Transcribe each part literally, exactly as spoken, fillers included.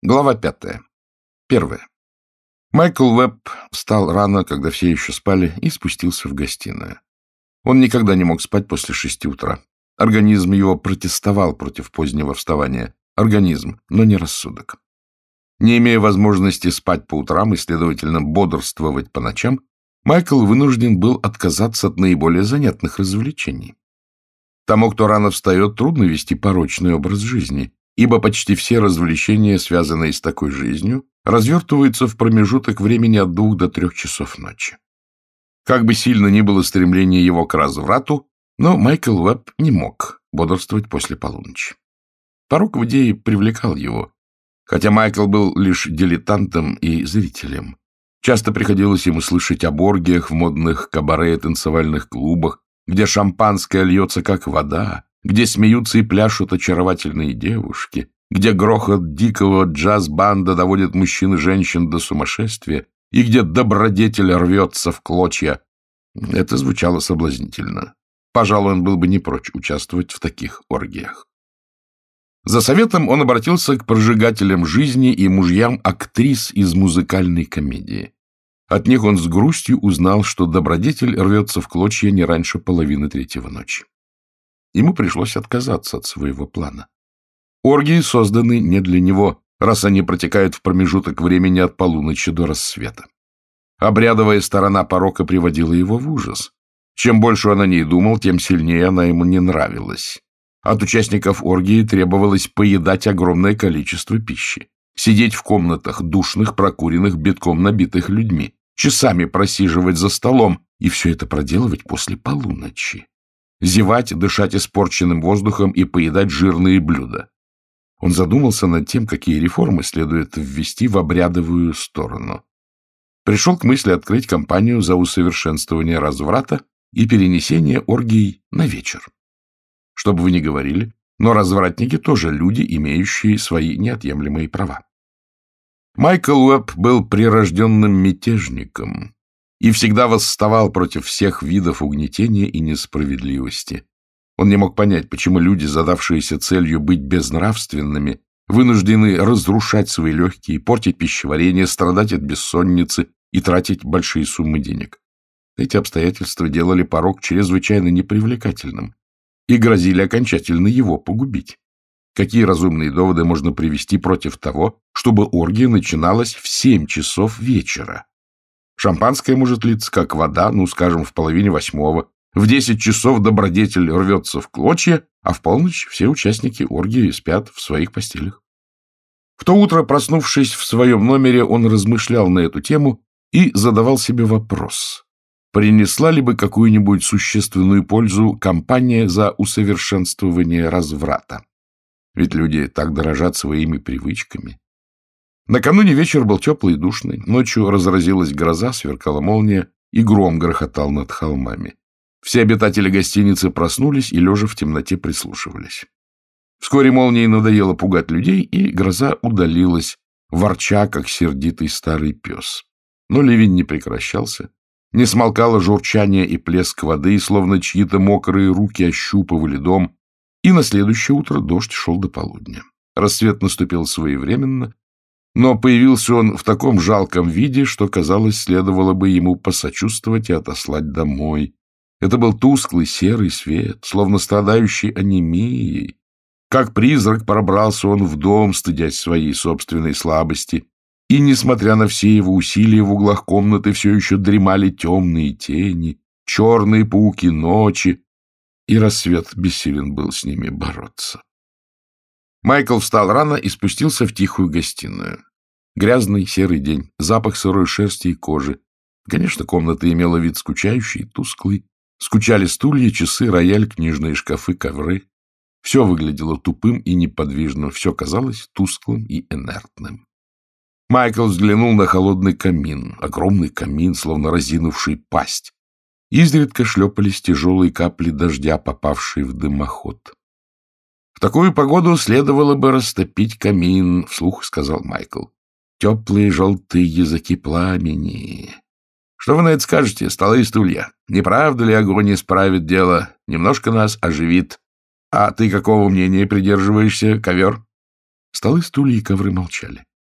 Глава пятая. Первая. Майкл Уэбб встал рано, когда все еще спали, и спустился в гостиную. Он никогда не мог спать после шести утра. Организм его протестовал против позднего вставания. Организм, но не рассудок. Не имея возможности спать по утрам и, следовательно, бодрствовать по ночам, Майкл вынужден был отказаться от наиболее занятных развлечений. Тому, кто рано встает, трудно вести порочный образ жизни, ибо почти все развлечения, связанные с такой жизнью, развертываются в промежуток времени от двух до трех часов ночи. Как бы сильно ни было стремление его к разврату, но Майкл Уэбб не мог бодрствовать после полуночи. Порок в идее привлекал его, хотя Майкл был лишь дилетантом и зрителем. Часто приходилось ему слышать об оргиях в модных кабаре и танцевальных клубах, где шампанское льется как вода, где смеются и пляшут очаровательные девушки, где грохот дикого джаз-банда доводит мужчин и женщин до сумасшествия, и где добродетель рвется в клочья. Это звучало соблазнительно. Пожалуй, он был бы не прочь участвовать в таких оргиях. За советом он обратился к прожигателям жизни и мужьям актрис из музыкальной комедии. От них он с грустью узнал, что добродетель рвется в клочья не раньше половины третьего ночи. Ему пришлось отказаться от своего плана. Оргии созданы не для него, раз они протекают в промежуток времени от полуночи до рассвета. Обрядовая сторона порока приводила его в ужас. Чем больше он о ней думал, тем сильнее она ему не нравилась. От участников оргии требовалось поедать огромное количество пищи, сидеть в комнатах душных, прокуренных, битком набитых людьми, часами просиживать за столом, и все это проделывать после полуночи. Зевать, дышать испорченным воздухом и поедать жирные блюда. Он задумался над тем, какие реформы следует ввести в обрядовую сторону. Пришел к мысли открыть кампанию за усовершенствование разврата и перенесение оргий на вечер. Что бы вы ни говорили, но развратники тоже люди, имеющие свои неотъемлемые права. Майкл Уэбб был прирожденным мятежником и всегда восставал против всех видов угнетения и несправедливости. Он не мог понять, почему люди, задавшиеся целью быть безнравственными, вынуждены разрушать свои легкие, портить пищеварение, страдать от бессонницы и тратить большие суммы денег. Эти обстоятельства делали порок чрезвычайно непривлекательным и грозили окончательно его погубить. Какие разумные доводы можно привести против того, чтобы оргия начиналась в семь часов вечера? Шампанское может литься, как вода, ну, скажем, в половине восьмого. В десять часов добродетель рвется в клочья, а в полночь все участники оргии спят в своих постелях. В то утро, проснувшись в своем номере, он размышлял на эту тему и задавал себе вопрос: принесла ли бы какую-нибудь существенную пользу кампания за усовершенствование разврата? Ведь люди так дорожат своими привычками. Накануне вечер был теплый и душный, ночью разразилась гроза, сверкала молния, и гром грохотал над холмами. Все обитатели гостиницы проснулись и, лежа в темноте, прислушивались. Вскоре молнии надоело пугать людей, и гроза удалилась, ворча, как сердитый старый пес. Но ливень не прекращался. Не смолкало журчание и плеск воды, словно чьи-то мокрые руки ощупывали дом, и на следующее утро дождь шел до полудня. Рассвет наступил своевременно, но появился он в таком жалком виде, что, казалось, следовало бы ему посочувствовать и отослать домой. Это был тусклый серый свет, словно страдающий анемией. Как призрак пробрался он в дом, стыдясь своей собственной слабости, и, несмотря на все его усилия, в углах комнаты все еще дремали темные тени, черные пауки ночи, и рассвет бессилен был с ними бороться. Майкл встал рано и спустился в тихую гостиную. Грязный серый день, запах сырой шерсти и кожи. Конечно, комната имела вид скучающий, тусклый. Скучали стулья, часы, рояль, книжные шкафы, ковры. Все выглядело тупым и неподвижным, все казалось тусклым и инертным. Майкл взглянул на холодный камин, огромный камин, словно разинувший пасть. Изредка шлепались тяжелые капли дождя, попавшие в дымоход. — В такую погоду следовало бы растопить камин, — вслух сказал Майкл. — Теплые желтые языки пламени. Что вы на это скажете, столы и стулья? Не правда ли огонь исправит дело, немножко нас оживит? А ты какого мнения придерживаешься, ковер? Столы, стулья и ковры молчали.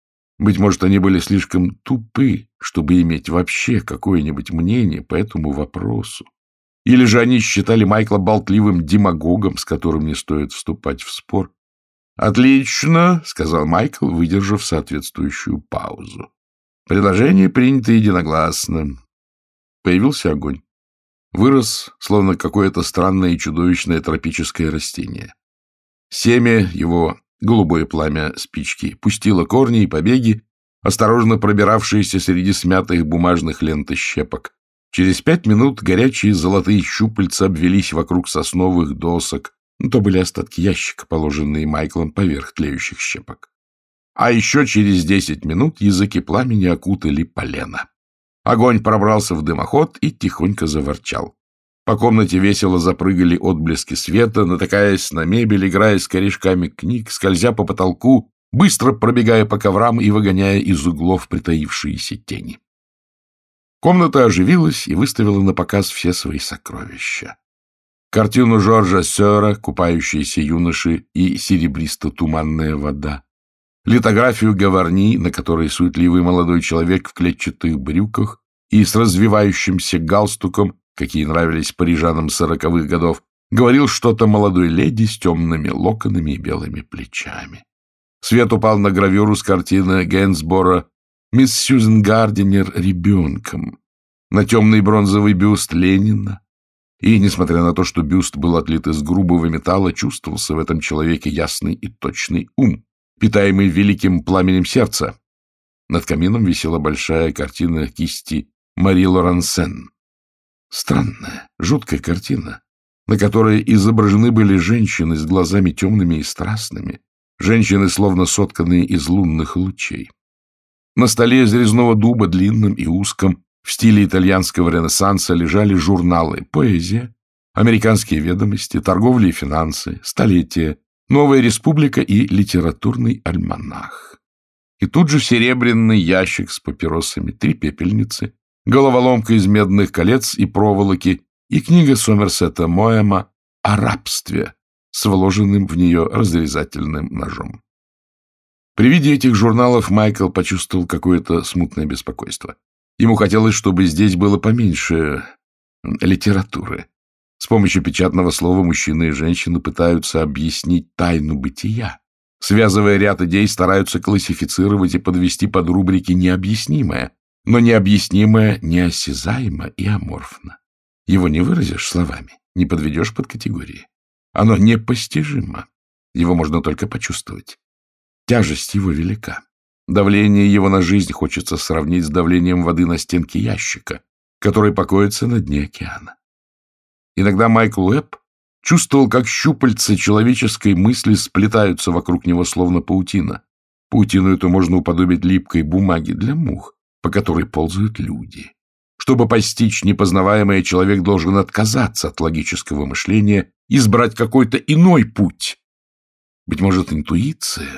Быть может, они были слишком тупы, чтобы иметь вообще какое-нибудь мнение по этому вопросу. Или же они считали Майкла болтливым демагогом, с которым не стоит вступать в спор. «Отлично», — сказал Майкл, выдержав соответствующую паузу. «Предложение принято единогласно». Появился огонь. Вырос, словно какое-то странное и чудовищное тропическое растение. Семя его, голубое пламя спички, пустило корни и побеги, осторожно пробиравшиеся среди смятых бумажных лент и щепок. Через пять минут горячие золотые щупальца обвелись вокруг сосновых досок. Ну, то были остатки ящика, положенные Майклом поверх тлеющих щепок. А еще через десять минут языки пламени окутали полено. Огонь пробрался в дымоход и тихонько заворчал. По комнате весело запрыгали отблески света, натыкаясь на мебель, играя с корешками книг, скользя по потолку, быстро пробегая по коврам и выгоняя из углов притаившиеся тени. Комната оживилась и выставила на показ все свои сокровища. Картину Жоржа Сёра «Купающиеся юноши» и «Серебристо-туманная вода», литографию Гаварни, на которой суетливый молодой человек в клетчатых брюках и с развивающимся галстуком, какие нравились парижанам сороковых годов, говорил что-то молодой леди с темными локонами и белыми плечами. Свет упал на гравюру с картины Гейнсбора «Мисс Сьюзен Гардинер ребенком», на темный бронзовый бюст Ленина. И, несмотря на то, что бюст был отлит из грубого металла, чувствовался в этом человеке ясный и точный ум, питаемый великим пламенем сердца. Над камином висела большая картина кисти Мари Лорансен. Странная, жуткая картина, на которой изображены были женщины с глазами темными и страстными, женщины, словно сотканные из лунных лучей. На столе из резного дуба, длинном и узком, в стиле итальянского ренессанса, лежали журналы «Поэзия», «Американские ведомости», «Торговля и финансы», «Столетие», «Новая республика» и «Литературный альманах». И тут же серебряный ящик с папиросами, три пепельницы, головоломка из медных колец и проволоки и книга Сомерсета Моэма о рабстве с вложенным в нее разрезательным ножом. При виде этих журналов Майкл почувствовал какое-то смутное беспокойство. Ему хотелось, чтобы здесь было поменьше литературы. С помощью печатного слова мужчины и женщины пытаются объяснить тайну бытия. Связывая ряд идей, стараются классифицировать и подвести под рубрики необъяснимое, но необъяснимое неосязаемо и аморфно. Его не выразишь словами, не подведешь под категории. Оно непостижимо. Его можно только почувствовать. Тяжесть его велика. Давление его на жизнь хочется сравнить с давлением воды на стенке ящика, который покоится на дне океана. Иногда Майкл Уэбб чувствовал, как щупальца человеческой мысли сплетаются вокруг него, словно паутина. Паутину эту можно уподобить липкой бумаге для мух, по которой ползают люди. Чтобы постичь непознаваемое, человек должен отказаться от логического мышления, избрать какой-то иной путь. Быть может, интуиция.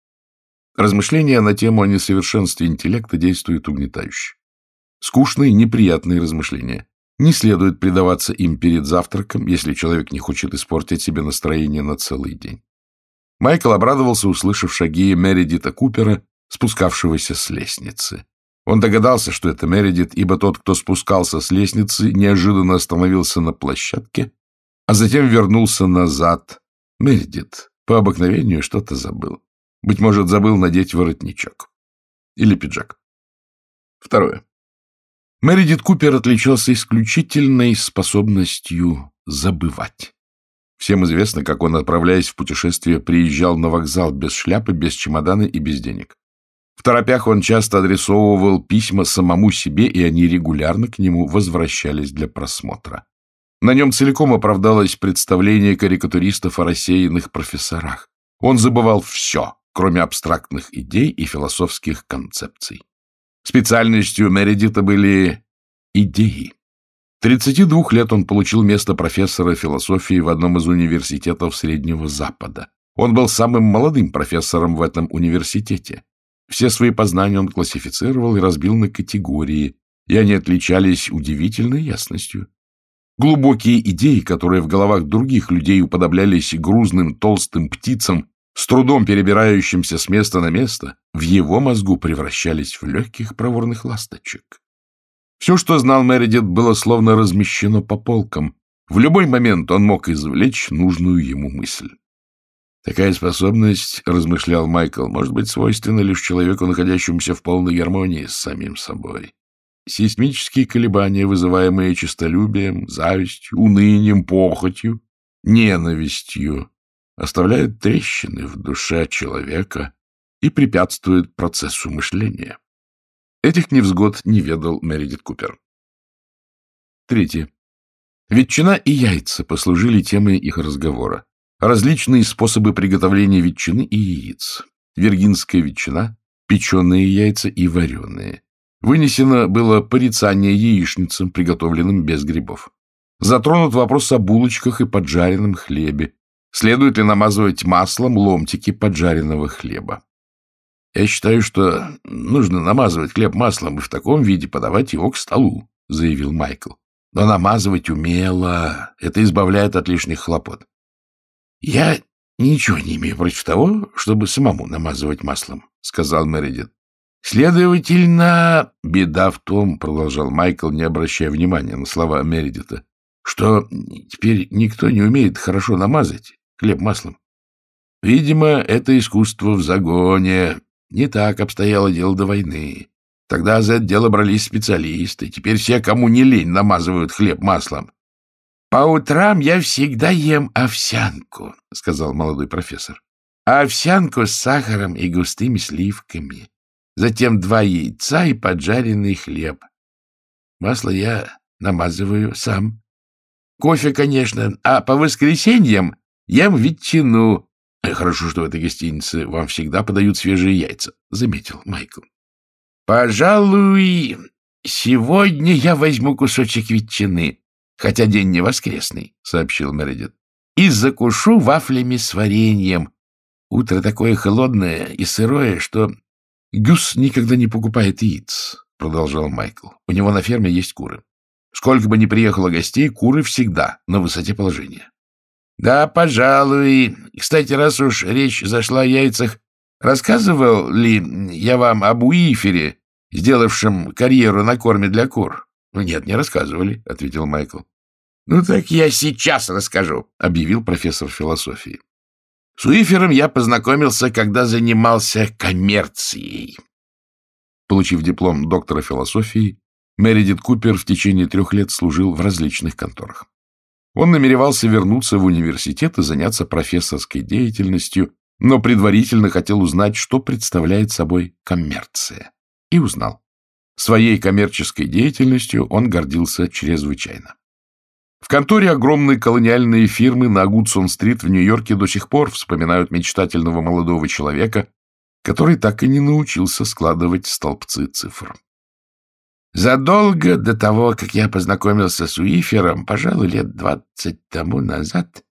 Размышления на тему о несовершенстве интеллекта действуют угнетающе. Скучные, неприятные размышления. Не следует предаваться им перед завтраком, если человек не хочет испортить себе настроение на целый день. Майкл обрадовался, услышав шаги Мередита Купера, спускавшегося с лестницы. Он догадался, что это Мередит, ибо тот, кто спускался с лестницы, неожиданно остановился на площадке, а затем вернулся назад. Мередит по обыкновению что-то забыл. Быть может, забыл надеть воротничок. Или пиджак. Второе. Мередит Купер отличался исключительной способностью забывать. Всем известно, как он, отправляясь в путешествие, приезжал на вокзал без шляпы, без чемодана и без денег. В торопях он часто адресовывал письма самому себе, и они регулярно к нему возвращались для просмотра. На нем целиком оправдалось представление карикатуристов о рассеянных профессорах. Он забывал все, кроме абстрактных идей и философских концепций. Специальностью Мередита были идеи. тридцати двух лет он получил место профессора философии в одном из университетов Среднего Запада. Он был самым молодым профессором в этом университете. Все свои познания он классифицировал и разбил на категории, и они отличались удивительной ясностью. Глубокие идеи, которые в головах других людей уподоблялись грузным толстым птицам, с трудом перебирающимся с места на место, в его мозгу превращались в легких проворных ласточек. Все, что знал Мередит, было словно размещено по полкам. В любой момент он мог извлечь нужную ему мысль. Такая способность, размышлял Майкл, может быть свойственна лишь человеку, находящемуся в полной гармонии с самим собой. Сейсмические колебания, вызываемые честолюбием, завистью, унынием, похотью, ненавистью, оставляют трещины в душе человека и препятствуют процессу мышления. Этих невзгод не ведал Мередит Купер. Третье. Ветчина и яйца послужили темой их разговора. Различные способы приготовления ветчины и яиц. Виргинская ветчина, печеные яйца и вареные. Вынесено было порицание яичницам, приготовленным без грибов. Затронут вопрос о булочках и поджаренном хлебе. Следует ли намазывать маслом ломтики поджаренного хлеба? Я считаю, что нужно намазывать хлеб маслом и в таком виде подавать его к столу, заявил Майкл. Но намазывать умело, это избавляет от лишних хлопот. Я ничего не имею против того, чтобы самому намазывать маслом, сказал Мередит. Следовательно, беда в том, продолжал Майкл, не обращая внимания на слова Мередита, что теперь никто не умеет хорошо намазать хлеб маслом. Видимо, это искусство в загоне. Не так обстояло дело до войны. Тогда за это дело брались специалисты. Теперь все, кому не лень, намазывают хлеб маслом. — По утрам я всегда ем овсянку, — сказал молодой профессор. — Овсянку с сахаром и густыми сливками. Затем два яйца и поджаренный хлеб. Масло я намазываю сам. Кофе, конечно, а по воскресеньям ем ветчину. — Хорошо, что в этой гостинице вам всегда подают свежие яйца, — заметил Майкл. — Пожалуй, сегодня я возьму кусочек ветчины, хотя день не воскресный, — сообщил Мередит, — и закушу вафлями с вареньем. Утро такое холодное и сырое, что... — Гюс никогда не покупает яиц, — продолжал Майкл. — У него на ферме есть куры. Сколько бы ни приехало гостей, куры всегда на высоте положения. — Да, пожалуй. Кстати, раз уж речь зашла о яйцах, рассказывал ли я вам об Уифере, сделавшем карьеру на корме для кур? — Нет, не рассказывали, — ответил Майкл. — Ну так я сейчас расскажу, — объявил профессор философии. С Уифером я познакомился, когда занимался коммерцией. Получив диплом доктора философии, Мередит Купер в течение трех лет служил в различных конторах. Он намеревался вернуться в университет и заняться профессорской деятельностью, но предварительно хотел узнать, что представляет собой коммерция. И узнал. Своей коммерческой деятельностью он гордился чрезвычайно. В конторе огромной колониальной фирмы на Гудсон-стрит в Нью-Йорке до сих пор вспоминают мечтательного молодого человека, который так и не научился складывать столбцы цифр. Задолго до того, как я познакомился с Уифером, пожалуй, лет двадцать тому назад,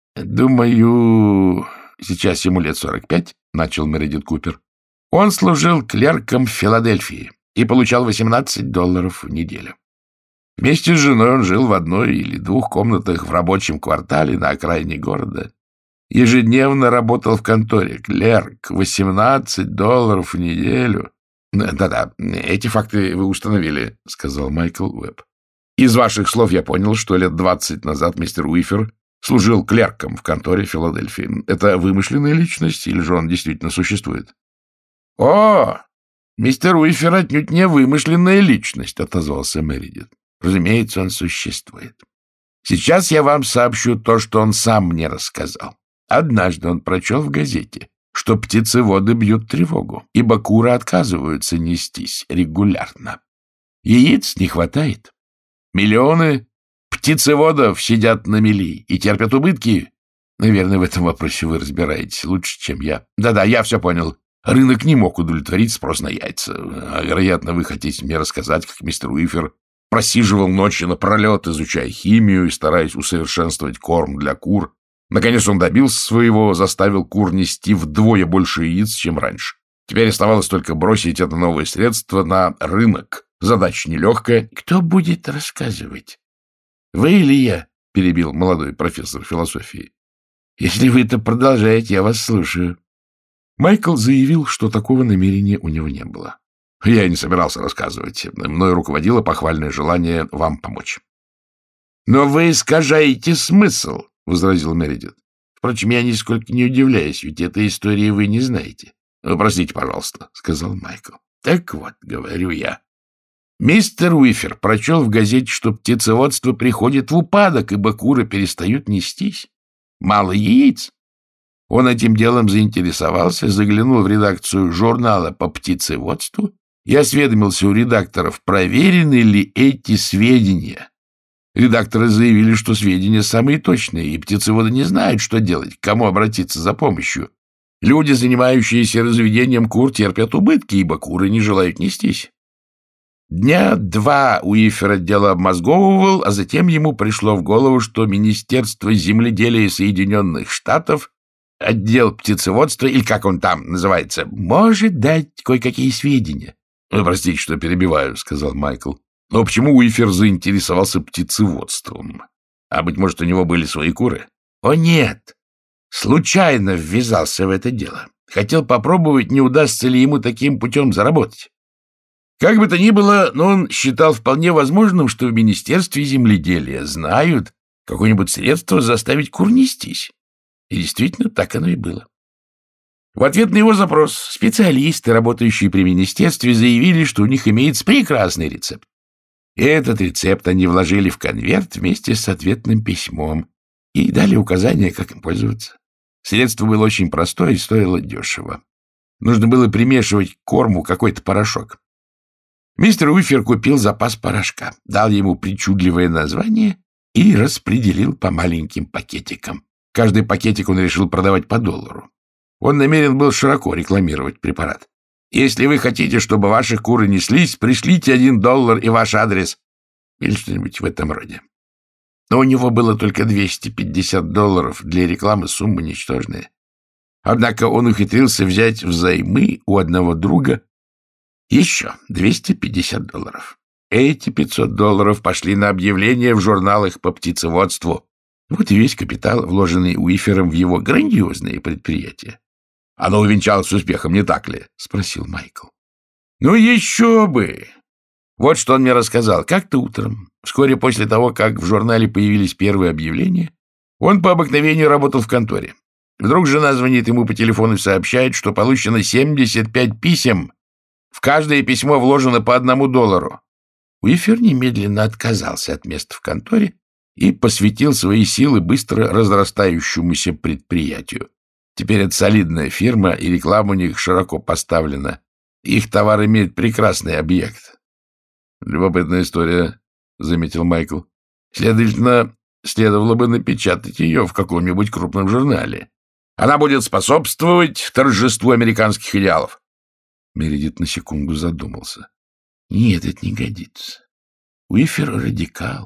думаю, сейчас ему лет сорок пять, начал Мередит Купер, он служил клерком в Филадельфии и получал восемнадцать долларов в неделю. Вместе с женой он жил в одной или двух комнатах в рабочем квартале на окраине города. Ежедневно работал в конторе. Клерк, восемнадцать долларов в неделю. Да-да, эти факты вы установили, — сказал Майкл Уэбб. Из ваших слов я понял, что лет двадцать назад мистер Уифер служил клерком в конторе Филадельфии. Это вымышленная личность или же он действительно существует? — О, мистер Уифер отнюдь не вымышленная личность, — отозвался Мередит. Разумеется, он существует. Сейчас я вам сообщу то, что он сам мне рассказал. Однажды он прочел в газете, что птицеводы бьют тревогу, ибо куры отказываются нестись регулярно. Яиц не хватает. Миллионы птицеводов сидят на мели и терпят убытки. Наверное, в этом вопросе вы разбираетесь лучше, чем я. Да-да, я все понял. Рынок не мог удовлетворить спрос на яйца. А, вероятно, вы хотите мне рассказать, как мистер Уифер просиживал ночи напролет, изучая химию и стараясь усовершенствовать корм для кур. Наконец он добился своего, заставил кур нести вдвое больше яиц, чем раньше. Теперь оставалось только бросить это новое средство на рынок. Задача нелегкая. — Кто будет рассказывать? — Вы или я? — перебил молодой профессор философии. Если вы это продолжаете, я вас слушаю. Майкл заявил, что такого намерения у него не было. Я и не собирался рассказывать. Мною руководило похвальное желание вам помочь. — Но вы искажаете смысл, — возразил Мередит. — Впрочем, я нисколько не удивляюсь, ведь этой истории вы не знаете. — Ну, простите, пожалуйста, — сказал Майкл. — Так вот, говорю я. Мистер Уифер прочел в газете, что птицеводство приходит в упадок, ибо куры перестают нестись. Мало яиц. Он этим делом заинтересовался, заглянул в редакцию журнала по птицеводству и осведомился у редакторов, проверены ли эти сведения. Редакторы заявили, что сведения самые точные, и птицеводы не знают, что делать, к кому обратиться за помощью. Люди, занимающиеся разведением кур, терпят убытки, ибо куры не желают нестись. Дня два Уифер отдел обмозговывал, а затем ему пришло в голову, что Министерство земледелия Соединенных Штатов, отдел птицеводства, или как он там называется, может дать кое-какие сведения. — Ну, простите, что перебиваю, — сказал Майкл. — Но почему Уифер заинтересовался птицеводством? А, быть может, у него были свои куры? — О, нет! Случайно ввязался в это дело. Хотел попробовать, не удастся ли ему таким путем заработать. Как бы то ни было, но он считал вполне возможным, что в Министерстве земледелия знают какое-нибудь средство заставить кур нестись. И действительно, так оно и было. В ответ на его запрос специалисты, работающие при министерстве, заявили, что у них имеется прекрасный рецепт. И этот рецепт они вложили в конверт вместе с ответным письмом и дали указания, как им пользоваться. Средство было очень простое и стоило дешево. Нужно было примешивать к корму какой-то порошок. Мистер Уифер купил запас порошка, дал ему причудливое название и распределил по маленьким пакетикам. Каждый пакетик он решил продавать по доллару. Он намерен был широко рекламировать препарат. Если вы хотите, чтобы ваши куры неслись, пришлите один доллар и ваш адрес. Или что-нибудь в этом роде. Но у него было только двести пятьдесят долларов, для рекламы сумма ничтожная. Однако он ухитрился взять взаймы у одного друга еще двести пятьдесят долларов. Эти пятьсот долларов пошли на объявления в журналах по птицеводству. Вот и весь капитал, вложенный Уифером в его грандиозные предприятия. — Оно увенчалось успехом, не так ли? — спросил Майкл. — Ну, еще бы! Вот что он мне рассказал. Как-то утром, вскоре после того, как в журнале появились первые объявления, он по обыкновению работал в конторе. Вдруг жена звонит ему по телефону и сообщает, что получено семьдесят пять писем. В каждое письмо вложено по одному доллару. Уифер немедленно отказался от места в конторе и посвятил свои силы быстро разрастающемуся предприятию. Теперь это солидная фирма, и реклама у них широко поставлена. Их товар имеет прекрасный объект. — Любопытная история, — заметил Майкл. — Следовательно, следовало бы напечатать ее в каком-нибудь крупном журнале. Она будет способствовать торжеству американских идеалов. Мередит на секунду задумался. — Нет, это не годится. Уифер — радикал.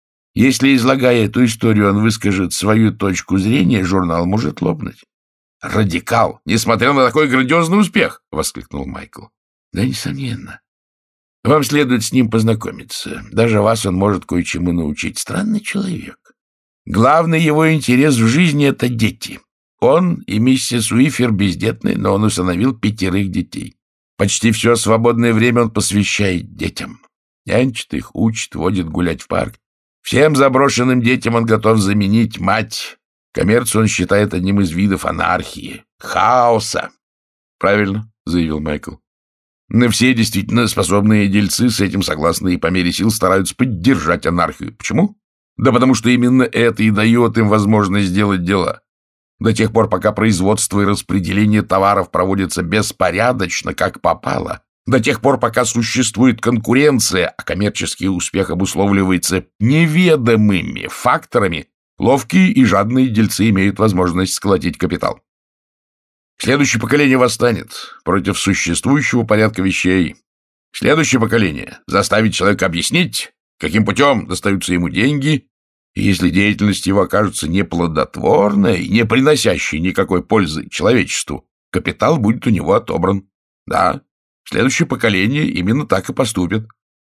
Если, излагая эту историю, он выскажет свою точку зрения, журнал может лопнуть. — Радикал, несмотря на такой грандиозный успех! — воскликнул Майкл. — Да, несомненно. Вам следует с ним познакомиться. Даже вас он может кое-чему научить. Странный человек. Главный его интерес в жизни — это дети. Он и миссис Уифер бездетны, но он усыновил пятерых детей. Почти все свободное время он посвящает детям. Нянчит их, учит, водит гулять в парк. Всем заброшенным детям он готов заменить мать. Коммерцию он считает одним из видов анархии, хаоса. — Правильно, — заявил Майкл. Но все действительно способные дельцы с этим согласны и по мере сил стараются поддержать анархию. Почему? Да потому что именно это и дает им возможность сделать дела. До тех пор, пока производство и распределение товаров проводятся беспорядочно, как попало, до тех пор, пока существует конкуренция, а коммерческий успех обусловливается неведомыми факторами, ловкие и жадные дельцы имеют возможность сколотить капитал. Следующее поколение восстанет против существующего порядка вещей. Следующее поколение заставит человека объяснить, каким путем достаются ему деньги, и если деятельность его окажется неплодотворной, не приносящей никакой пользы человечеству, капитал будет у него отобран. Да, следующее поколение именно так и поступит.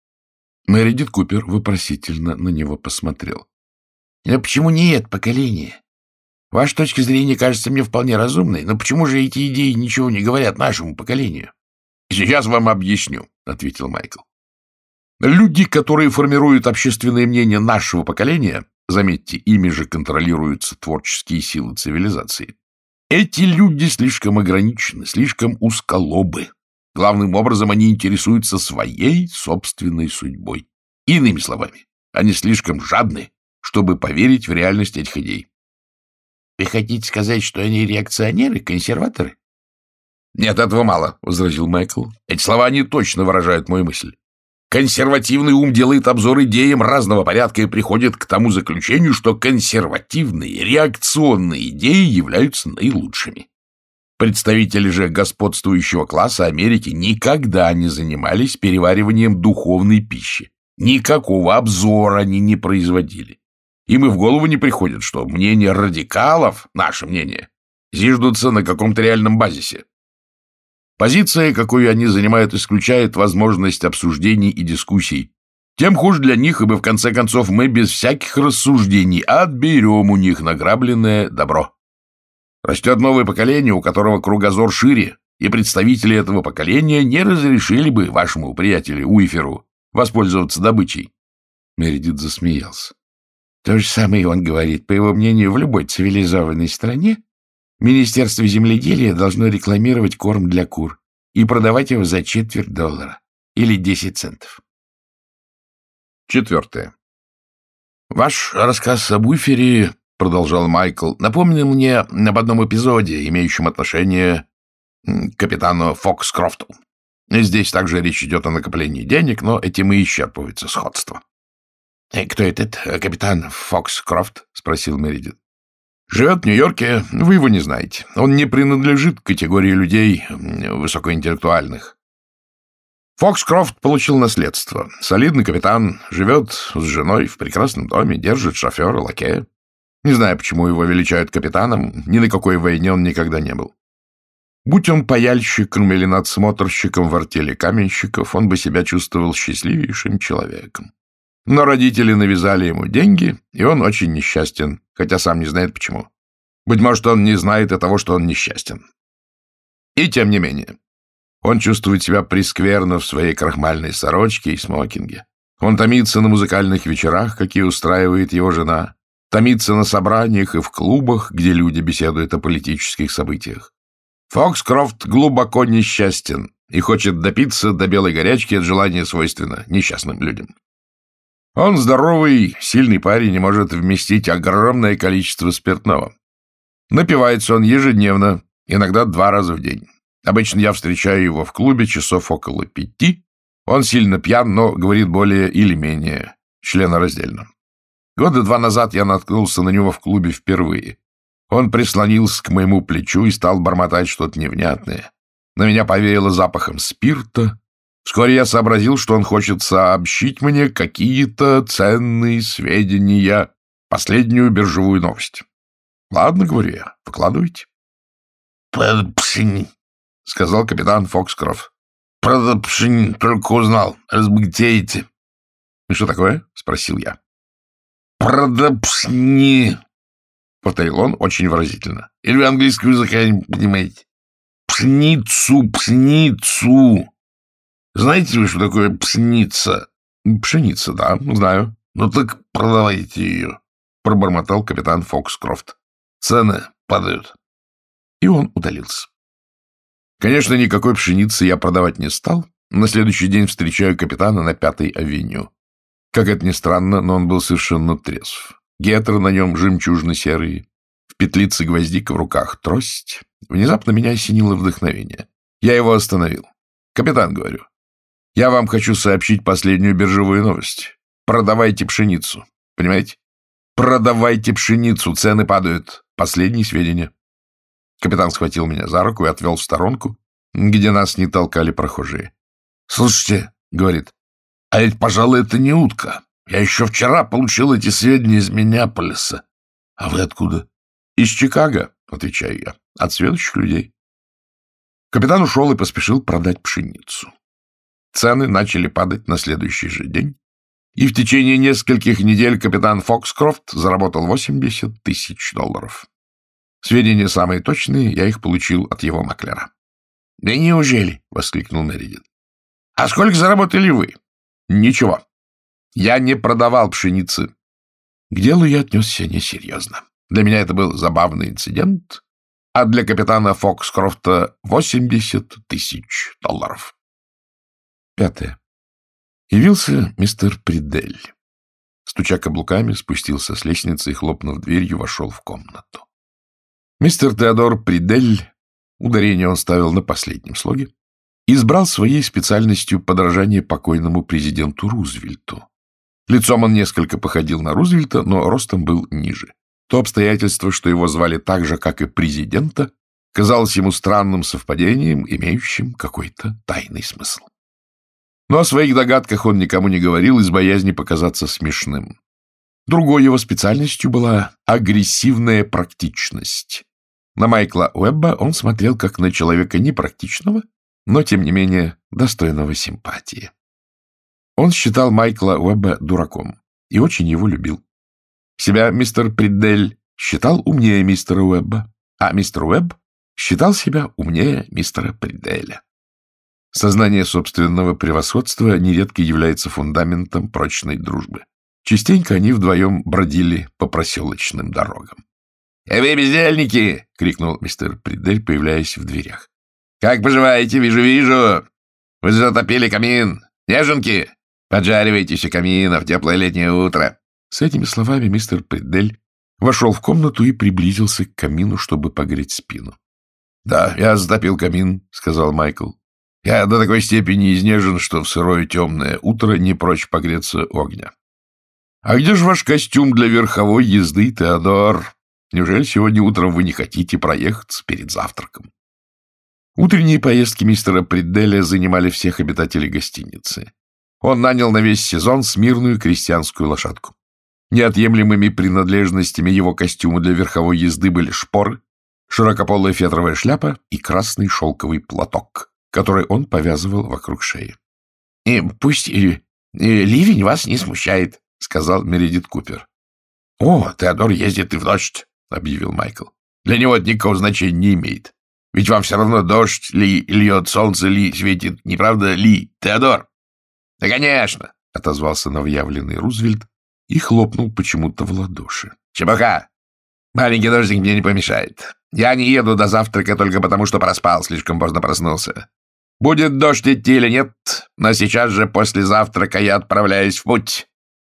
Мередит Купер вопросительно на него посмотрел. — Но почему нет поколения? Ваша точка зрения кажется мне вполне разумной, но почему же эти идеи ничего не говорят нашему поколению? — Сейчас вам объясню, — ответил Майкл. Люди, которые формируют общественное мнение нашего поколения, заметьте, ими же контролируются творческие силы цивилизации, эти люди слишком ограничены, слишком узколобы. Главным образом, они интересуются своей собственной судьбой. Иными словами, они слишком жадны, чтобы поверить в реальность этих идей. — Вы хотите сказать, что они реакционеры, консерваторы? — Нет, этого мало, — возразил Майкл. Эти слова не точно выражают мою мысль. Консервативный ум делает обзор идеям разного порядка и приходит к тому заключению, что консервативные, реакционные идеи являются наилучшими. Представители же господствующего класса Америки никогда не занимались перевариванием духовной пищи. Никакого обзора они не производили. Им и в голову не приходит, что мнение радикалов, наше мнение, зиждутся на каком-то реальном базисе. Позиция, какую они занимают, исключает возможность обсуждений и дискуссий. Тем хуже для них, ибо в конце концов мы без всяких рассуждений отберем у них награбленное добро. Растет новое поколение, у которого кругозор шире, и представители этого поколения не разрешили бы вашему приятелю Уиферу воспользоваться добычей. Мередит засмеялся. То же самое он говорит. По его мнению, в любой цивилизованной стране Министерство земледелия должно рекламировать корм для кур и продавать его за четверть доллара или десять центов. Четвертое. Ваш рассказ об Уифере, — продолжал Майкл, — напомнил мне об одном эпизоде, имеющем отношение к капитану Фокскрофту. Здесь также речь идет о накоплении денег, но этим и исчерпывается сходство. — Кто этот капитан Фокскрофт? — спросил Мередит. — Живет в Нью-Йорке, вы его не знаете. Он не принадлежит к категории людей высокоинтеллектуальных. Фокскрофт получил наследство. Солидный капитан, живет с женой в прекрасном доме, держит шофера, лакея. Не знаю, почему его величают капитаном, ни на какой войне он никогда не был. Будь он паяльщиком или надсмотрщиком в артели каменщиков, он бы себя чувствовал счастливейшим человеком. Но родители навязали ему деньги, и он очень несчастен, хотя сам не знает почему. Быть может, он не знает и того, что он несчастен. И тем не менее, он чувствует себя прескверно в своей крахмальной сорочке и смокинге. Он томится на музыкальных вечерах, какие устраивает его жена, томится на собраниях и в клубах, где люди беседуют о политических событиях. Фокскрофт глубоко несчастен и хочет допиться до белой горячки от желания свойственно несчастным людям. Он здоровый, сильный парень и может вместить огромное количество спиртного. Напивается он ежедневно, иногда два раза в день. Обычно я встречаю его в клубе часов около пяти. Он сильно пьян, но говорит более или менее членораздельно. Года два назад я наткнулся на него в клубе впервые. Он прислонился к моему плечу и стал бормотать что-то невнятное. На меня повеяло запахом спирта. Вскоре я сообразил, что он хочет сообщить мне какие-то ценные сведения, последнюю биржевую новость. — Ладно, — говорю я, — выкладывайте. — Пшень, — сказал капитан Фокскрофт. — Правда, пшень, только узнал. Разбогатеете. — И что такое? — спросил я. — Правда, пшни, — повторил он очень выразительно. — Или вы английского языка не понимаете? — Пшеницу, пшеницу. Знаете вы, что такое пшеница? — Пшеница, да, знаю. — Ну так продавайте ее, — пробормотал капитан Фокскрофт. — Цены падают. И он удалился. Конечно, никакой пшеницы я продавать не стал. На следующий день встречаю капитана на Пятой авеню. Как это ни странно, но он был совершенно трезв. Гетры на нем жемчужно-серые, в петлице гвоздика, в руках трость. Внезапно меня осенило вдохновение. Я его остановил. — Капитан, — говорю, — я вам хочу сообщить последнюю биржевую новость. Продавайте пшеницу. Понимаете? Продавайте пшеницу, цены падают. Последние сведения. Капитан схватил меня за руку и отвел в сторонку, где нас не толкали прохожие. — Слушайте, — говорит, — а ведь, пожалуй, это не утка. Я еще вчера получил эти сведения из Миннеаполиса. — А вы откуда? — Из Чикаго, — отвечаю я, — от сведущих людей. Капитан ушел и поспешил продать пшеницу. Цены начали падать на следующий же день, и в течение нескольких недель капитан Фокскрофт заработал восемьдесят тысяч долларов. Сведения самые точные, я их получил от его маклера. — Да неужели? — воскликнул Мередит. — А сколько заработали вы? — Ничего. Я не продавал пшеницы. К делу я отнесся несерьезно. Для меня это был забавный инцидент, а для капитана Фокскрофта восемьдесят тысяч долларов. Пятое. Явился мистер Придель. Стуча каблуками, спустился с лестницы и, хлопнув дверью, вошел в комнату. Мистер Теодор Придель, ударение он ставил на последнем слоге, избрал своей специальностью подражание покойному президенту Рузвельту. Лицом он несколько походил на Рузвельта, но ростом был ниже. То обстоятельство, что его звали так же, как и президента, казалось ему странным совпадением, имеющим какой-то тайный смысл. Но о своих догадках он никому не говорил из боязни показаться смешным. Другой его специальностью была агрессивная практичность. На Майкла Уэбба он смотрел как на человека непрактичного, но, тем не менее, достойного симпатии. Он считал Майкла Уэбба дураком и очень его любил. Себя мистер Придель считал умнее мистера Уэбба, а мистер Уэбб считал себя умнее мистера Приделя. Сознание собственного превосходства нередко является фундаментом прочной дружбы. Частенько они вдвоем бродили по проселочным дорогам. — Эй, вы, бездельники! — крикнул мистер Придель, появляясь в дверях. — Как поживаете? Вижу-вижу! Вы затопили камин! Неженки! Поджаривайтесь у камина в теплое летнее утро! С этими словами мистер Придель вошел в комнату и приблизился к камину, чтобы погреть спину. — Да, я затопил камин, — сказал Майкл. — Я до такой степени изнежен, что в сырое темное утро не прочь погреться у огня. — А где же ваш костюм для верховой езды, Теодор? Неужели сегодня утром вы не хотите проехаться перед завтраком? Утренние поездки мистера Приделя занимали всех обитателей гостиницы. Он нанял на весь сезон смирную крестьянскую лошадку. Неотъемлемыми принадлежностями его костюма для верховой езды были шпоры, широкополая фетровая шляпа и красный шелковый платок, который он повязывал вокруг шеи. — И пусть и, и ливень вас не смущает, — сказал Мередит Купер. — О, Теодор ездит и в дождь, — объявил Майкл. — Для него это никакого значения не имеет. Ведь вам все равно дождь ли льет, солнце ли светит, не правда ли, Теодор? — Да, конечно, — отозвался новоявленный Рузвельт и хлопнул почему-то в ладоши. — Чепуха! Маленький дождик мне не помешает. Я не еду до завтрака только потому, что проспал, слишком поздно проснулся. Будет дождь идти или нет, но сейчас же после завтрака я отправляюсь в путь.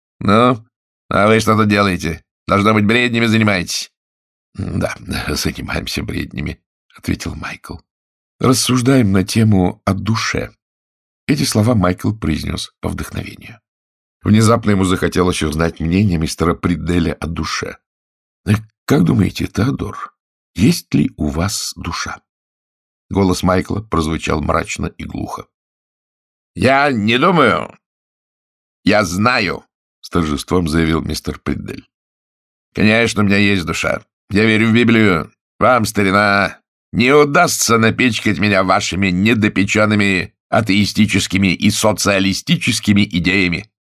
Ну, а вы что тут делаете? Должно быть, бреднями занимаетесь. — Да, занимаемся бреднями, — ответил Майкл. — Рассуждаем на тему о душе. Эти слова Майкл произнес по вдохновению. Внезапно ему захотелось узнать мнение мистера Приделя о душе. — Как думаете, Теодор, есть ли у вас душа? Голос Майкла прозвучал мрачно и глухо. — Я не думаю. Я знаю, — с торжеством заявил мистер Придель. — Конечно, у меня есть душа. Я верю в Библию. Вам, старина, не удастся напичкать меня вашими недопеченными атеистическими и социалистическими идеями.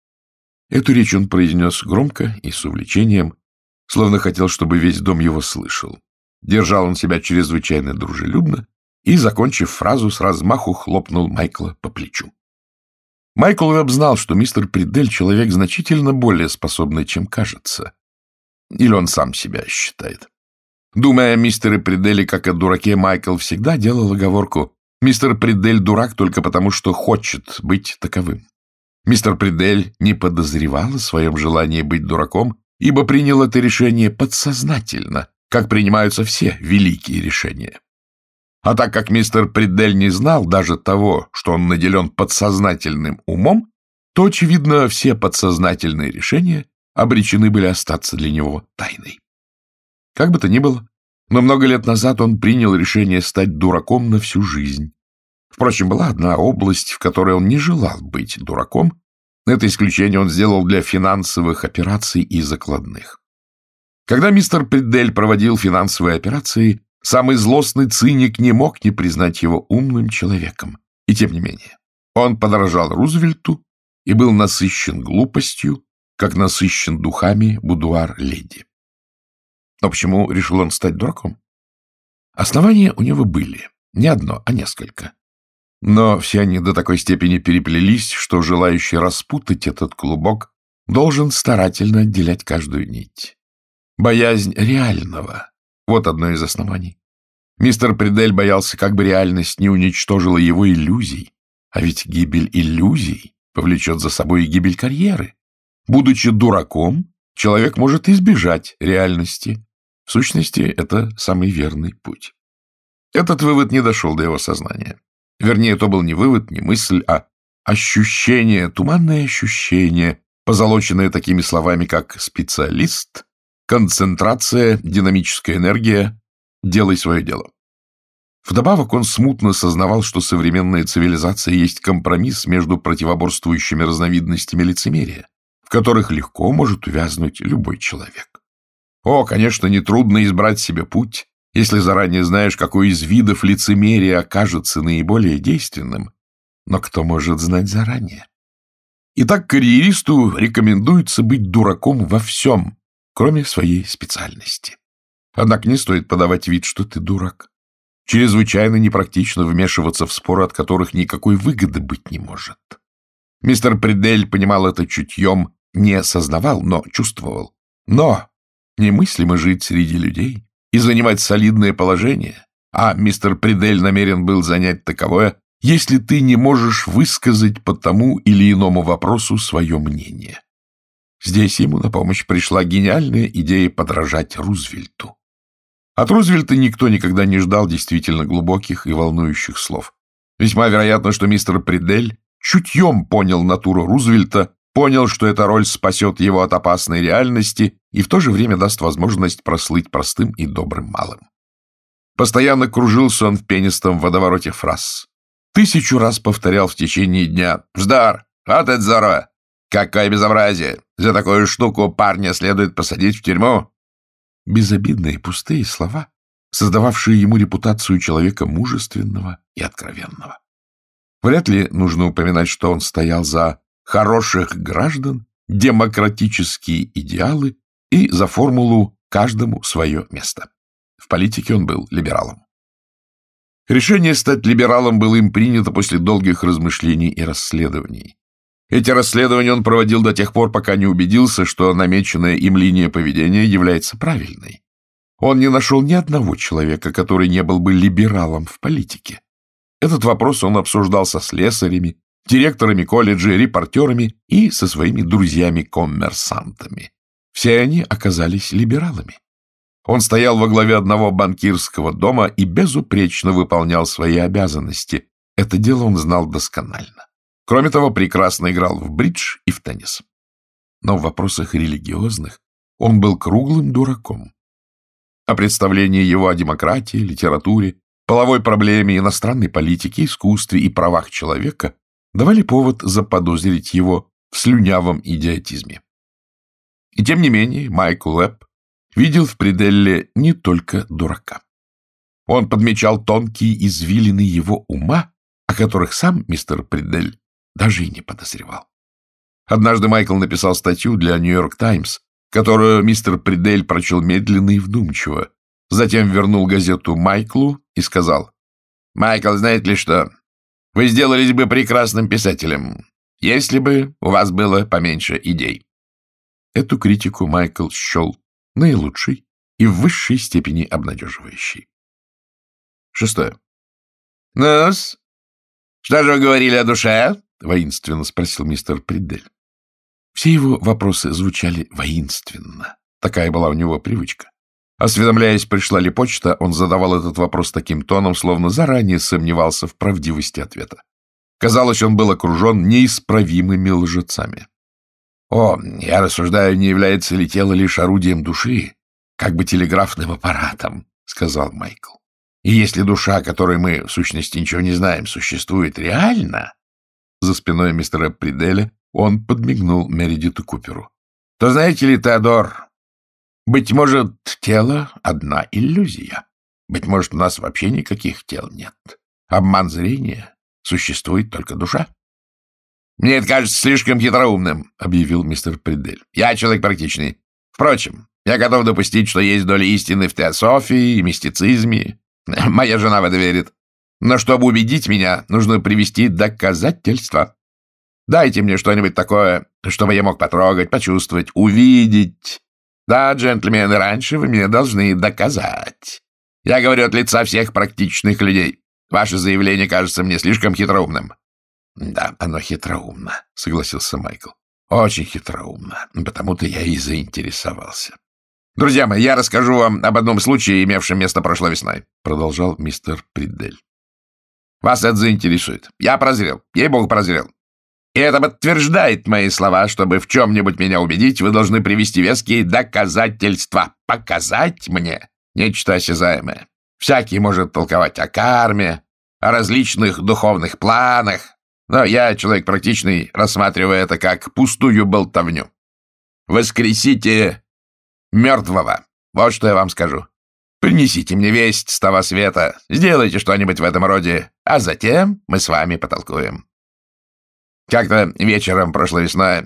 Эту речь он произнес громко и с увлечением, словно хотел, чтобы весь дом его слышал. Держал он себя чрезвычайно дружелюбно и, закончив фразу, с размаху хлопнул Майкла по плечу. Майкл Уэбб знал, что мистер Придель — человек значительно более способный, чем кажется. Или он сам себя считает. Думая о мистере Приделе как о дураке, Майкл всегда делал оговорку: мистер Придель дурак только потому, что хочет быть таковым. Мистер Придель не подозревал о своем желании быть дураком, ибо принял это решение подсознательно, как принимаются все великие решения. А так как мистер Придель не знал даже того, что он наделен подсознательным умом, то, очевидно, все подсознательные решения обречены были остаться для него тайной. Как бы то ни было, но много лет назад он принял решение стать дураком на всю жизнь. Впрочем, была одна область, в которой он не желал быть дураком. Это исключение он сделал для финансовых операций и закладных. Когда мистер Придель проводил финансовые операции, самый злостный циник не мог не признать его умным человеком. И тем не менее, он подражал Рузвельту и был насыщен глупостью, как насыщен духами будуар леди. Но почему решил он стать дураком? Основания у него были. Не одно, а несколько. Но все они до такой степени переплелись, что желающий распутать этот клубок должен старательно отделять каждую нить. Боязнь реального — вот одно из оснований. Мистер Придель боялся, как бы реальность не уничтожила его иллюзий. А ведь гибель иллюзий повлечет за собой и гибель карьеры. Будучи дураком, человек может избежать реальности. В сущности, это самый верный путь. Этот вывод не дошел до его сознания. Вернее, это был не вывод, не мысль, а ощущение, туманное ощущение, позолоченное такими словами, как «специалист», «концентрация», «динамическая энергия», «делай свое дело». Вдобавок он смутно сознавал, что современная цивилизация есть компромисс между противоборствующими разновидностями лицемерия, в которых легко может увязнуть любой человек. О, конечно, нетрудно избрать себе путь, если заранее знаешь, какой из видов лицемерия окажется наиболее действенным, но кто может знать заранее? Итак, карьеристу рекомендуется быть дураком во всем, кроме своей специальности. Однако не стоит подавать вид, что ты дурак. Чрезвычайно непрактично вмешиваться в споры, от которых никакой выгоды быть не может. Мистер Придель понимал это чутьем, не осознавал, но чувствовал. Но немыслимо жить среди людей и занимать солидное положение, а мистер Придель намерен был занять таковое, если ты не можешь высказать по тому или иному вопросу свое мнение. Здесь ему на помощь пришла гениальная идея подражать Рузвельту. От Рузвельта никто никогда не ждал действительно глубоких и волнующих слов. Весьма вероятно, что мистер Придель чутьем понял натуру Рузвельта, понял, что эта роль спасет его от опасной реальности и в то же время даст возможность прослыть простым и добрым малым. Постоянно кружился он в пенистом водовороте фраз. Тысячу раз повторял в течение дня: «Вздор! Вот это здорово! Какое безобразие! За такую штуку парня следует посадить в тюрьму!» Безобидные пустые слова, создававшие ему репутацию человека мужественного и откровенного. Вряд ли нужно упоминать, что он стоял за хороших граждан, демократические идеалы и за формулу «каждому свое место». В политике он был либералом. Решение стать либералом было им принято после долгих размышлений и расследований. Эти расследования он проводил до тех пор, пока не убедился, что намеченная им линия поведения является правильной. Он не нашел ни одного человека, который не был бы либералом в политике. Этот вопрос он обсуждал со слесарями, директорами колледжей, репортерами и со своими друзьями-коммерсантами. Все они оказались либералами. Он стоял во главе одного банкирского дома и безупречно выполнял свои обязанности. Это дело он знал досконально. Кроме того, прекрасно играл в бридж и в теннис. Но в вопросах религиозных он был круглым дураком. А представления его о демократии, литературе, половой проблеме, иностранной политике, искусстве и правах человека давали повод заподозрить его в слюнявом идиотизме. И тем не менее Майкл Уэбб видел в Приделле не только дурака. Он подмечал тонкие извилины его ума, о которых сам мистер Придель даже и не подозревал. Однажды Майкл написал статью для «Нью-Йорк Таймс», которую мистер Придель прочел медленно и вдумчиво, затем вернул газету Майклу и сказал: «Майкл, знаете ли что? Вы сделались бы прекрасным писателем, если бы у вас было поменьше идей». Эту критику Майкл счел наилучшей и в высшей степени обнадеживающей. Шестое. «Ну-с, что же вы говорили о душе?» — воинственно спросил мистер Придель. Все его вопросы звучали воинственно. Такая была у него привычка. Осведомляясь, пришла ли почта, он задавал этот вопрос таким тоном, словно заранее сомневался в правдивости ответа. Казалось, он был окружен неисправимыми лжецами. «О, я рассуждаю, не является ли тело лишь орудием души, как бы телеграфным аппаратом», — сказал Майкл. «И если душа, о которой мы, в сущности, ничего не знаем, существует реально...» За спиной мистера Приделя он подмигнул Мередиту Куперу. «То знаете ли, Теодор, быть может, тело — одна иллюзия. Быть может, у нас вообще никаких тел нет. Обман зрения, существует только душа». «Мне это кажется слишком хитроумным», — объявил мистер Придель. «Я человек практичный. Впрочем, Я готов допустить, что есть доля истины в теософии и мистицизме. Моя жена в это верит. Но чтобы убедить меня, нужно привести доказательства. Дайте мне что-нибудь такое, чтобы я мог потрогать, почувствовать, увидеть. Да, джентльмены, раньше вы мне должны доказать. Я говорю от лица всех практичных людей. Ваше заявление кажется мне слишком хитроумным. — Да, оно хитроумно, — согласился Майкл. — Очень хитроумно. Потому-то я и заинтересовался. — Друзья мои, я расскажу вам об одном случае, имевшем место прошлой весной, — продолжал мистер Приддель. — Вас это заинтересует. Я прозрел. Ей-богу, прозрел. И это подтверждает мои слова. Чтобы в чем-нибудь меня убедить, вы должны привести веские доказательства. Показать мне нечто осязаемое. Всякий может толковать о карме, о различных духовных планах, но я, человек практичный, рассматриваю это как пустую болтовню. Воскресите мертвого. Вот что я вам скажу. Принесите мне весть с того света, сделайте что-нибудь в этом роде, а затем мы с вами потолкуем. Как-то вечером прошлой весной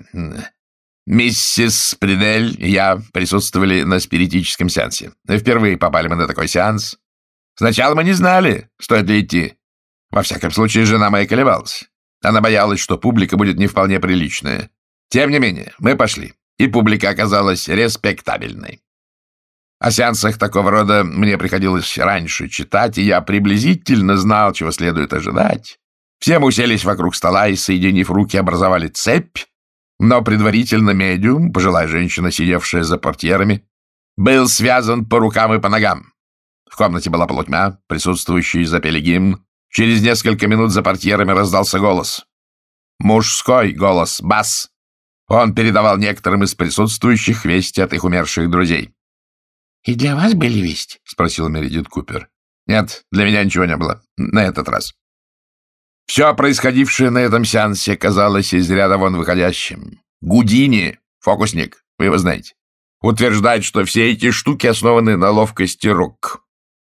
миссис Приддель и я присутствовали на спиритическом сеансе. Впервые попали мы на такой сеанс. Сначала мы не знали, стоит ли идти. Во всяком случае, жена моя колебалась. Она боялась, что публика будет не вполне приличная. Тем не менее, мы пошли, и публика оказалась респектабельной. О сеансах такого рода мне приходилось раньше читать, и я приблизительно знал, чего следует ожидать. Все мы уселись вокруг стола и, соединив руки, образовали цепь, но предварительно медиум, пожилая женщина, сидевшая за портьерами, был связан по рукам и по ногам. В комнате была полутьма, присутствующие запели гимн. Через несколько минут за портьерами раздался голос. Мужской голос, бас. Он передавал некоторым из присутствующих вести от их умерших друзей. — И для вас были вести? — спросил Мередит Купер. — Нет, для меня ничего не было. На этот раз. Все происходившее на этом сеансе казалось из ряда вон выходящим. Гудини, фокусник, вы его знаете, утверждает, что все эти штуки основаны на ловкости рук.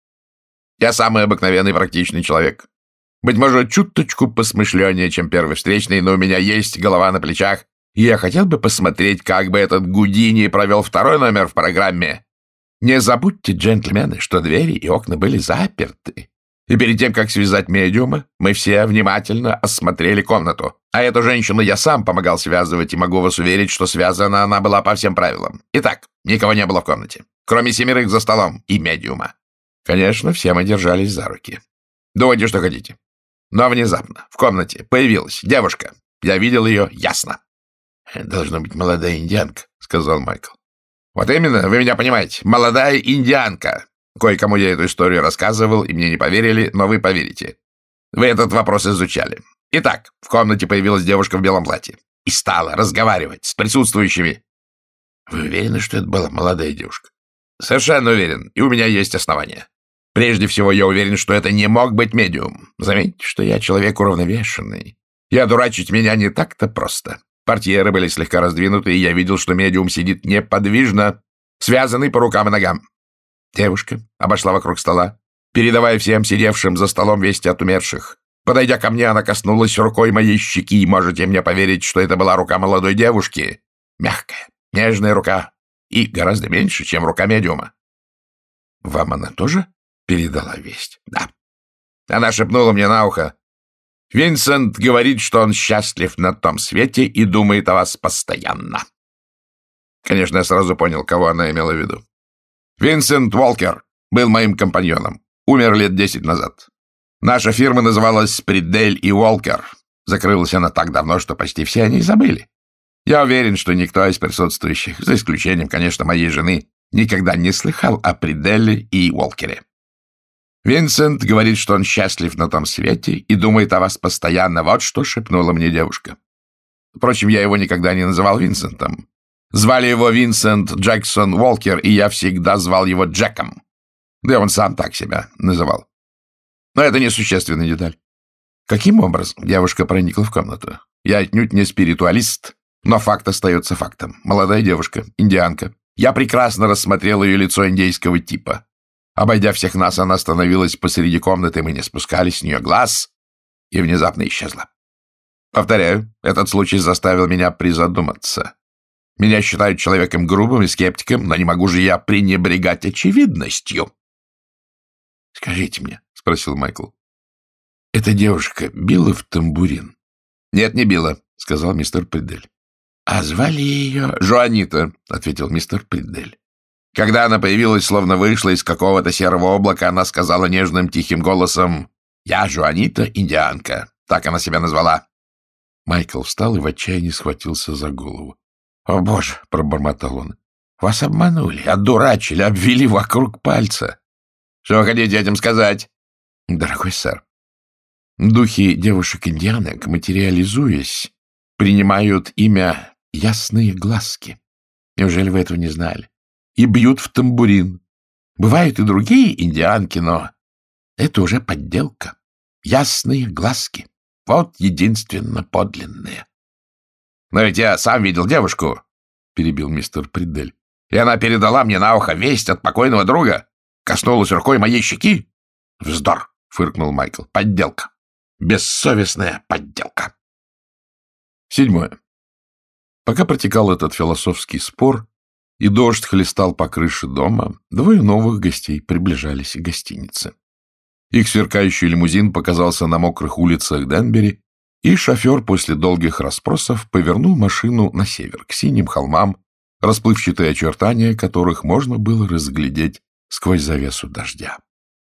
Я самый обыкновенный практичный человек. Быть может, чуточку посмышленнее, чем первый встречный, но у меня есть голова на плечах, и я хотел бы посмотреть, как бы этот Гудини провел второй номер в программе. Не забудьте, джентльмены, что двери и окна были заперты. И перед тем, как связать медиума, мы все внимательно осмотрели комнату. А эту женщину я сам помогал связывать, и могу вас уверить, что связана она была по всем правилам. Итак, никого не было в комнате, кроме семерых за столом и медиума. Конечно, все мы держались за руки. Думайте, что хотите. Но внезапно в комнате появилась девушка. Я видел ее ясно. — Должна быть молодая индианка, — сказал Майкл. — Вот именно, вы меня понимаете. Молодая индианка. Кое-кому я эту историю рассказывал, и мне не поверили, но вы поверите. Вы этот вопрос изучали. Итак, в комнате появилась девушка в белом платье и стала разговаривать с присутствующими. — Вы уверены, что это была молодая девушка? — Совершенно уверен, и у меня есть основания. Прежде всего, я уверен, что это не мог быть медиум. Заметьте, что я человек уравновешенный. И одурачить меня не так-то просто. Портьеры были слегка раздвинуты, и я видел, что медиум сидит неподвижно, связанный по рукам и ногам. Девушка обошла вокруг стола, передавая всем сидевшим за столом вести от умерших. Подойдя ко мне, она коснулась рукой моей щеки, и можете мне поверить, что это была рука молодой девушки. Мягкая, нежная рука, и гораздо меньше, чем рука медиума. — Вам она тоже передала весть? — Да. Она шепнула мне на ухо. — Винсент говорит, что он счастлив на том свете и думает о вас постоянно. Конечно, я сразу понял, кого она имела в виду. Винсент Уолкер был моим компаньоном. Умер лет десять назад. Наша фирма называлась Приддель и Уолкер. Закрылась она так давно, что почти все о ней забыли. Я уверен, что никто из присутствующих, за исключением, конечно, моей жены, никогда не слыхал о Придделе и Уолкере. Винсент говорит, что он счастлив на том свете и думает о вас постоянно. Вот что шепнула мне девушка. Впрочем, я его никогда не называл Винсентом. Звали его Винсент Джексон Уолкер, и я всегда звал его Джеком. Да он сам так себя называл. Но это несущественная деталь. Каким образом девушка проникла в комнату? Я отнюдь не спиритуалист, но факт остается фактом. Молодая девушка, индианка. Я прекрасно рассмотрел ее лицо индейского типа. Обойдя всех нас, она остановилась посреди комнаты, мы не спускали с нее глаз, и внезапно исчезла. Повторяю, этот случай заставил меня призадуматься. Меня считают человеком грубым и скептиком, но не могу же я пренебрегать очевидностью. — Скажите мне, — спросил Майкл, — эта девушка била в тамбурин? — Нет, не била, — сказал мистер Приддель. — А звали ее Жуанита, — ответил мистер Приддель. Когда она появилась, словно вышла из какого-то серого облака, она сказала нежным тихим голосом: «Я Жуанита, индианка». Так она себя назвала. Майкл встал и в отчаянии схватился за голову. — О, боже! — пробормотал он. — Вас обманули, одурачили, обвели вокруг пальца. — Что хотите этим сказать? — Дорогой сэр, духи девушек-индианок, материализуясь, принимают имя Ясные Глазки. Неужели вы этого не знали? И бьют в тамбурин. Бывают и другие индианки, но это уже подделка. Ясные Глазки. Вот единственно подлинные. — Но ведь я сам видел девушку, — перебил мистер Приддель, — и она передала мне на ухо весть от покойного друга. Коснулась рукой моей щеки. — Вздор, — фыркнул Майкл. — Подделка. Бессовестная подделка. Седьмое. Пока протекал этот философский спор, и дождь хлестал по крыше дома, двое новых гостей приближались к гостинице. Их сверкающий лимузин показался на мокрых улицах Денбери, и шофер после долгих расспросов повернул машину на север, к синим холмам, расплывчатые очертания которых можно было разглядеть сквозь завесу дождя.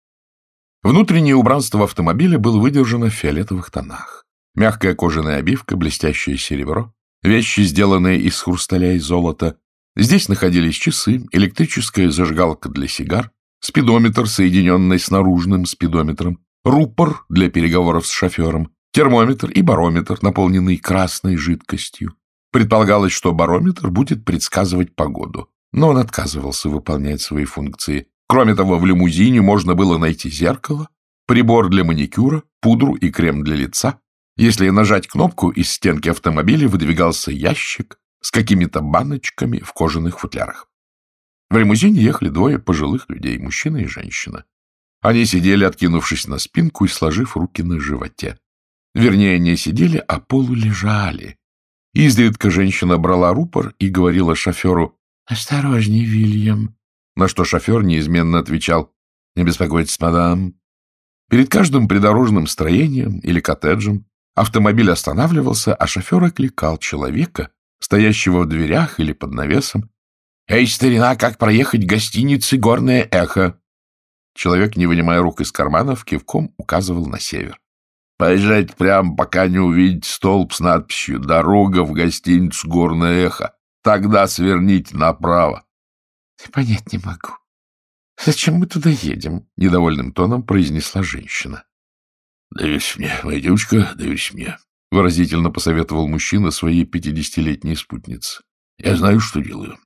Внутреннее убранство автомобиля было выдержано в фиолетовых тонах. Мягкая кожаная обивка, блестящее серебро, вещи, сделанные из хрусталя и золота. Здесь находились часы, электрическая зажигалка для сигар, спидометр, соединенный с наружным спидометром, рупор для переговоров с шофером, термометр и барометр, наполненный красной жидкостью. Предполагалось, что барометр будет предсказывать погоду, но он отказывался выполнять свои функции. Кроме того, в лимузине можно было найти зеркало, прибор для маникюра, пудру и крем для лица. Если нажать кнопку, из стенки автомобиля выдвигался ящик с какими-то баночками в кожаных футлярах. В лимузине ехали двое пожилых людей, мужчина и женщина. Они сидели, откинувшись на спинку и сложив руки на животе. Вернее, не сидели, а полулежали. Изредка женщина брала рупор и говорила шоферу: «Осторожней, Вильям», на что шофер неизменно отвечал: «Не беспокойтесь, мадам». Перед каждым придорожным строением или коттеджем автомобиль останавливался, а шофер окликал человека, стоящего в дверях или под навесом: «Эй, старина, как проехать к гостинице «Горное эхо»?» Человек, не вынимая рук из карманов, кивком указывал на север. «Поезжайте прямо, пока не увидите столб с надписью «Дорога в гостиницу «Горное эхо». Тогда сверните направо». — Понять не могу. Зачем мы туда едем? — недовольным тоном произнесла женщина. — Доверься мне, моя девочка, доверься мне, — выразительно посоветовал мужчина своей пятидесятилетней спутнице. — Я знаю, что делаю.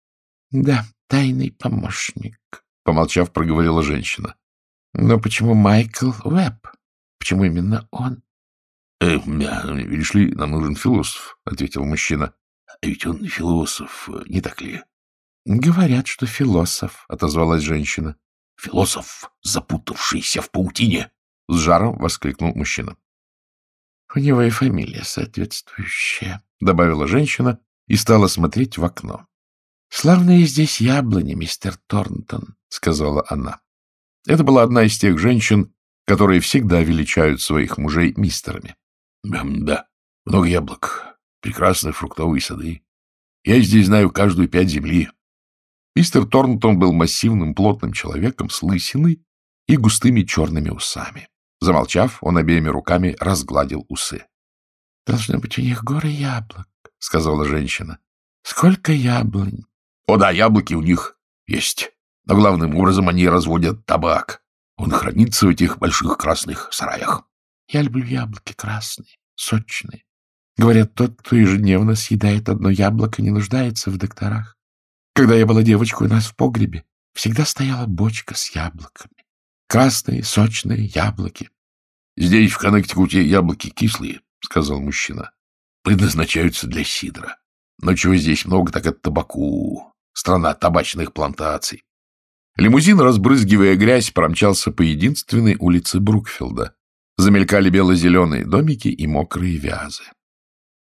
— Да, тайный помощник, — помолчав, проговорила женщина. — Но почему Майкл Уэбб? Почему именно он? — э, Видишь ли, нам нужен философ, — ответил мужчина. — А ведь он философ, не так ли? — Говорят, что философ, — отозвалась женщина. — Философ, запутавшийся в паутине! — с жаром воскликнул мужчина. — У него и фамилия соответствующая, — добавила женщина и стала смотреть в окно. — Славные здесь яблони, мистер Торнтон, — сказала она. Это была одна из тех женщин, которые всегда величают своих мужей мистерами. — Да, много яблок, прекрасные фруктовые сады. Я здесь знаю каждую пять земли. Мистер Торнтон был массивным, плотным человеком с лысиной и густыми черными усами. Замолчав, он обеими руками разгладил усы. — Должно быть, у них горы яблок, — сказала женщина. — Сколько яблонь? — О да, яблоки у них есть. Но главным образом они разводят табак. Он хранится в этих больших красных сараях. — Я люблю яблоки красные, сочные. Говорят, тот, кто ежедневно съедает одно яблоко, не нуждается в докторах. Когда я была девочкой, у нас в погребе всегда стояла бочка с яблоками. Красные, сочные яблоки. — Здесь, в Коннектикуте, яблоки кислые, — сказал мужчина. — Предназначаются для сидра. Но чего здесь много, так это табаку. Страна табачных плантаций. Лимузин, разбрызгивая грязь, промчался по единственной улице Брукфилда. Замелькали бело-зеленые домики и мокрые вязы.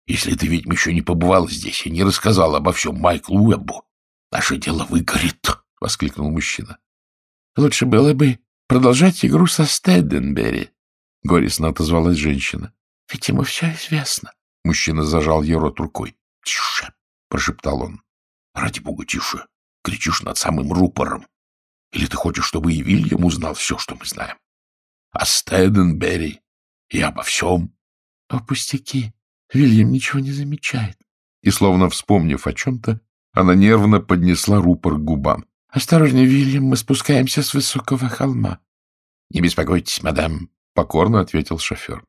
Если эта ведьма еще не побывала здесь и не рассказала обо всем Майклу Уэббу, наше дело выгорит, — воскликнул мужчина. — Лучше было бы продолжать игру со Стэдденберри, — горестно отозвалась женщина. — Ведь ему все известно. Мужчина зажал ей рот рукой. — Тише, — прошептал он. — Ради бога, тише. Кричишь над самым рупором. Или ты хочешь, чтобы и Вильям узнал все, что мы знаем? О Стэдденберри и обо всем? — О, пустяки. Вильям ничего не замечает. И, словно вспомнив о чем-то, она нервно поднесла рупор к губам. — Осторожнее, Вильям, мы спускаемся с высокого холма. — Не беспокойтесь, мадам, — покорно ответил шофер.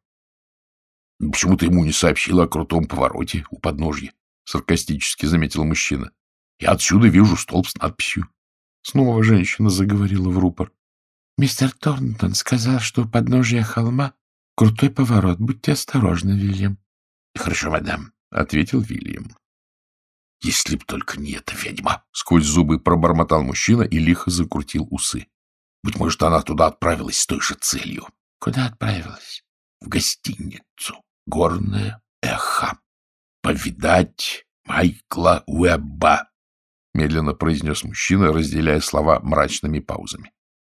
— Почему ты ему не сообщила о крутом повороте у подножья? — саркастически заметил мужчина. — Я отсюда вижу столб с надписью. Снова женщина заговорила в рупор. — Мистер Торнтон сказал, что у подножия холма крутой поворот. Будьте осторожны, Вильям. — Хорошо, мадам, — ответил Вильям. — Если б только не эта ведьма! — сквозь зубы пробормотал мужчина и лихо закрутил усы. — Быть может, она туда отправилась с той же целью. — Куда отправилась? — В гостиницу. Горное эхо. Повидать Майкла Уэбба, — медленно произнес мужчина, разделяя слова мрачными паузами.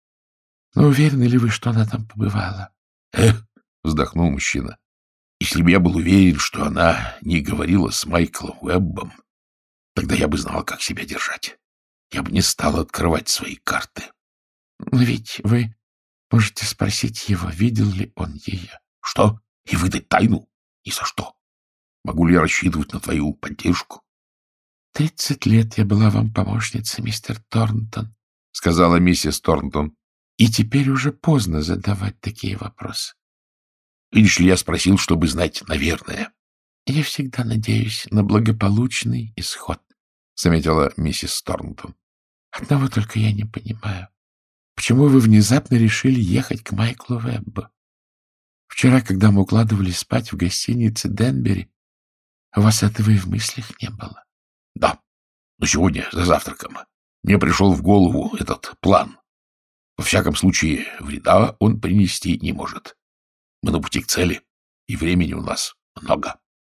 — Но уверены ли вы, что она там побывала? — Эх, — вздохнул мужчина. Если бы я был уверен, что она не говорила с Майклом Уэббом, тогда я бы знал, как себя держать. Я бы не стал открывать свои карты. Но ведь вы можете спросить его, видел ли он ее. Что? И выдать тайну? Ни за что. Могу ли я рассчитывать на твою поддержку? Тридцать лет я была вам помощницей, мистер Торнтон, — сказала миссис Торнтон. И теперь уже поздно задавать такие вопросы. Видишь ли, я спросил, чтобы знать, наверное. — Я всегда надеюсь на благополучный исход, — заметила миссис Торнтон. — Одного только я не понимаю. Почему вы внезапно решили ехать к Майклу Уэббу? Вчера, когда мы укладывались спать в гостинице Денбери, у вас этого и в мыслях не было. — Да, но сегодня, за завтраком, мне пришел в голову этот план. Во всяком случае, вреда он принести не может. Мы на пути к цели, и времени у нас много.